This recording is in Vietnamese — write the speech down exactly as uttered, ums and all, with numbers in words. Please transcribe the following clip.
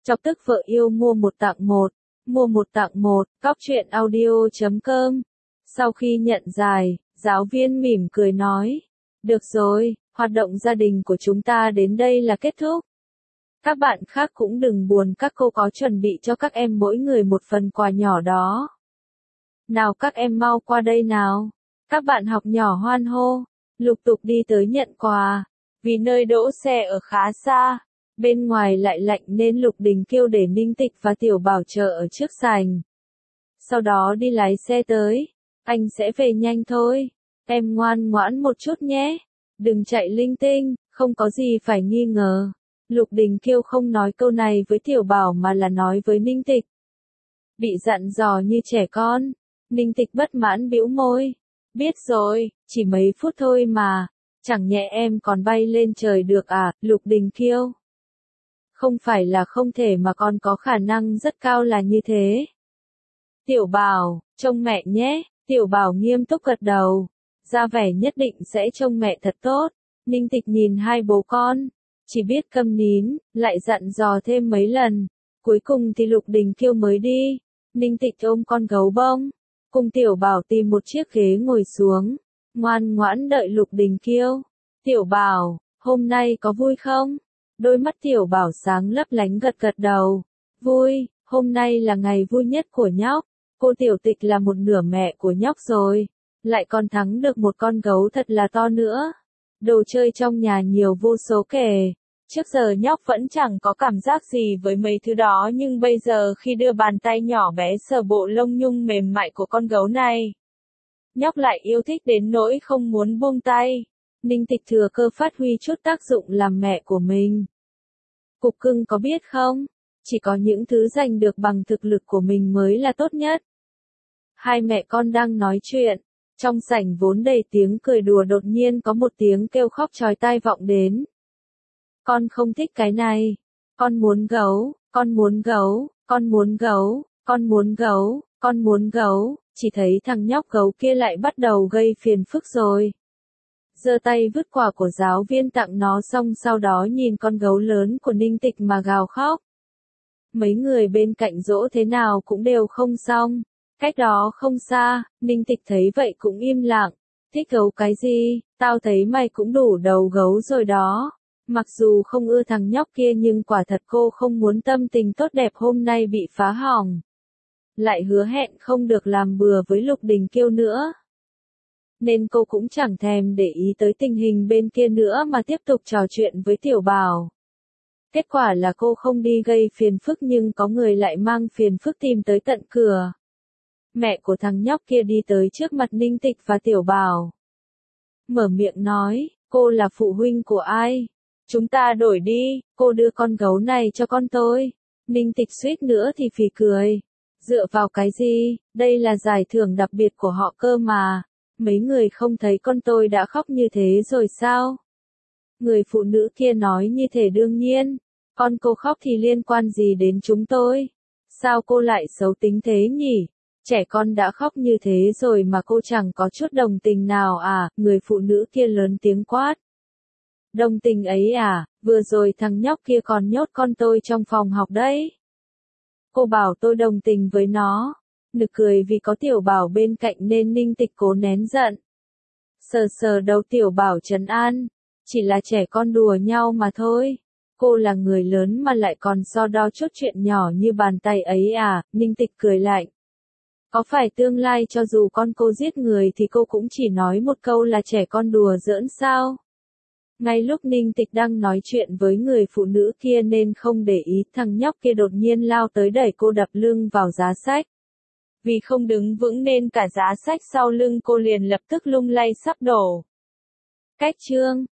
Chọc tức vợ yêu mua một tặng một, mua một tặng một, cóc truyện audio chấm com. Sau khi nhận giải, giáo viên mỉm cười nói, được rồi, hoạt động gia đình của chúng ta đến đây là kết thúc. Các bạn khác cũng đừng buồn, các cô có chuẩn bị cho các em mỗi người một phần quà nhỏ đó. Nào các em mau qua đây nào. Các bạn học nhỏ hoan hô, lục tục đi tới nhận quà. Vì nơi đỗ xe ở khá xa, bên ngoài lại lạnh nên Lục Đình kêu để Ninh Tịch và Tiểu Bảo chờ ở trước sảnh. Sau đó đi lái xe tới, anh sẽ về nhanh thôi, em ngoan ngoãn một chút nhé, đừng chạy linh tinh, không có gì phải nghi ngờ. Lục Đình Kiêu không nói câu này với Tiểu Bảo mà là nói với Ninh Tịch. Bị dặn dò như trẻ con, Ninh Tịch bất mãn bĩu môi. Biết rồi, chỉ mấy phút thôi mà, chẳng nhẽ em còn bay lên trời được à, Lục Đình Kiêu. Không phải là không thể mà còn có khả năng rất cao là như thế. Tiểu Bảo, trông mẹ nhé, Tiểu Bảo nghiêm túc gật đầu, ra vẻ nhất định sẽ trông mẹ thật tốt. Ninh Tịch nhìn hai bố con, chỉ biết câm nín, lại dặn dò thêm mấy lần. Cuối cùng thì Lục Đình Kiêu mới đi. Ninh Tịch ôm con gấu bông, cùng Tiểu Bảo tìm một chiếc ghế ngồi xuống, ngoan ngoãn đợi Lục Đình Kiêu. Tiểu Bảo, hôm nay có vui không? Đôi mắt Tiểu Bảo sáng lấp lánh gật gật đầu. Vui, hôm nay là ngày vui nhất của nhóc. Cô Tiểu Tịch là một nửa mẹ của nhóc rồi, lại còn thắng được một con gấu thật là to nữa. Đồ chơi trong nhà nhiều vô số kể. Trước giờ nhóc vẫn chẳng có cảm giác gì với mấy thứ đó, nhưng bây giờ khi đưa bàn tay nhỏ bé sờ bộ lông nhung mềm mại của con gấu này, nhóc lại yêu thích đến nỗi không muốn buông tay. Ninh Tịch thừa cơ phát huy chút tác dụng làm mẹ của mình. Cục cưng có biết không? Chỉ có những thứ giành được bằng thực lực của mình mới là tốt nhất. Hai mẹ con đang nói chuyện, trong sảnh vốn đầy tiếng cười đùa đột nhiên có một tiếng kêu khóc chói tai vọng đến. Con không thích cái này, con muốn gấu, con muốn gấu, con muốn gấu, con muốn gấu, con muốn gấu, chỉ thấy thằng nhóc gấu kia lại bắt đầu gây phiền phức rồi. Giơ tay vứt quà của giáo viên tặng nó xong sau đó nhìn con gấu lớn của Ninh Tịch mà gào khóc. Mấy người bên cạnh dỗ thế nào cũng đều không xong. Cách đó không xa, Ninh Tịch thấy vậy cũng im lặng. Thích gấu cái gì, tao thấy mày cũng đủ đầu gấu rồi đó. Mặc dù không ưa thằng nhóc kia nhưng quả thật cô không muốn tâm tình tốt đẹp hôm nay bị phá hỏng. Lại hứa hẹn không được làm bừa với Lục Đình Kiêu nữa. Nên cô cũng chẳng thèm để ý tới tình hình bên kia nữa mà tiếp tục trò chuyện với Tiểu Bảo. Kết quả là cô không đi gây phiền phức nhưng có người lại mang phiền phức tìm tới tận cửa. Mẹ của thằng nhóc kia đi tới trước mặt Ninh Tịch và Tiểu Bảo. Mở miệng nói, cô là phụ huynh của ai? Chúng ta đổi đi, cô đưa con gấu này cho con tôi. Ninh Tịch suýt nữa thì phì cười. Dựa vào cái gì, đây là giải thưởng đặc biệt của họ cơ mà. Mấy người không thấy con tôi đã khóc như thế rồi sao? Người phụ nữ kia nói như thể đương nhiên. Con cô khóc thì liên quan gì đến chúng tôi? Sao cô lại xấu tính thế nhỉ? Trẻ con đã khóc như thế rồi mà cô chẳng có chút đồng tình nào à? Người phụ nữ kia lớn tiếng quát. Đồng tình ấy à, vừa rồi thằng nhóc kia còn nhốt con tôi trong phòng học đấy. Cô bảo tôi đồng tình với nó. Nực cười vì có Tiểu Bảo bên cạnh nên Ninh Tịch cố nén giận. Sờ sờ đầu Tiểu Bảo trấn an. Chỉ là trẻ con đùa nhau mà thôi. Cô là người lớn mà lại còn so đo chút chuyện nhỏ như bàn tay ấy à, Ninh Tịch cười lạnh. Có phải tương lai cho dù con cô giết người thì cô cũng chỉ nói một câu là trẻ con đùa giỡn sao? Ngay lúc Ninh Tịch đang nói chuyện với người phụ nữ kia nên không để ý, thằng nhóc kia đột nhiên lao tới đẩy cô đập lưng vào giá sách. Vì không đứng vững nên cả giá sách sau lưng cô liền lập tức lung lay sắp đổ. Cách chương